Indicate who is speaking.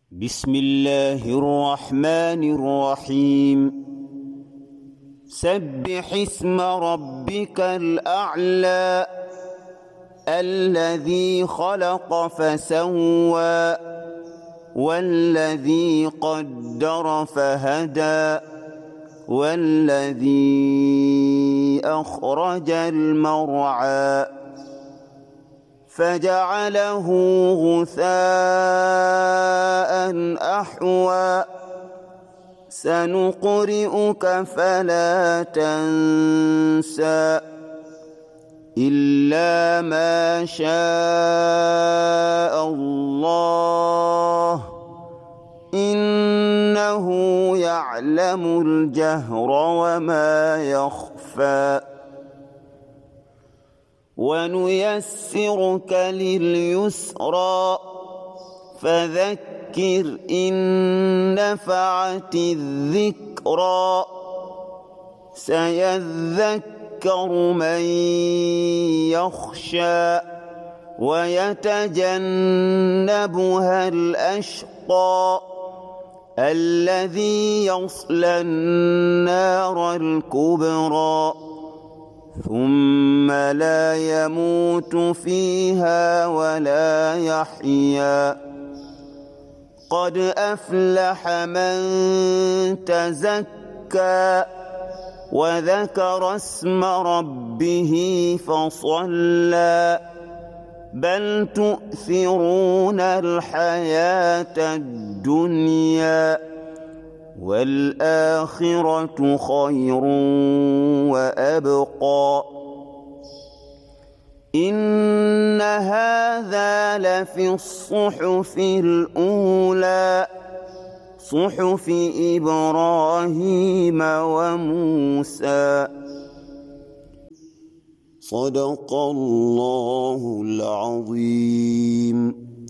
Speaker 1: بسم الله الرحمن الرحيم سبح اسم ربك الأعلى الذي خلق فسوى والذي قدر فهدى والذي أخرج المرعى فجعله غثاء أحوى سنقرئك فلا تنسى إلا ما شاء الله إنه يعلم الجهر وما يخفى ونيسرك لليسرى فذكر إن نفعت الذكرى سيذكر من يخشى ويتجنبها الأشقى الذي يصلى النار الكبرى ثم لا يموت فيها ولا يحيا قد أفلح من تزكى وذكر اسم ربه فصلى بل تؤثرون الحياة الدنيا والآخرة خير وأبقى إن هذا لفي الصحف الأولى صحف إبراهيم وموسى صدق الله العظيم.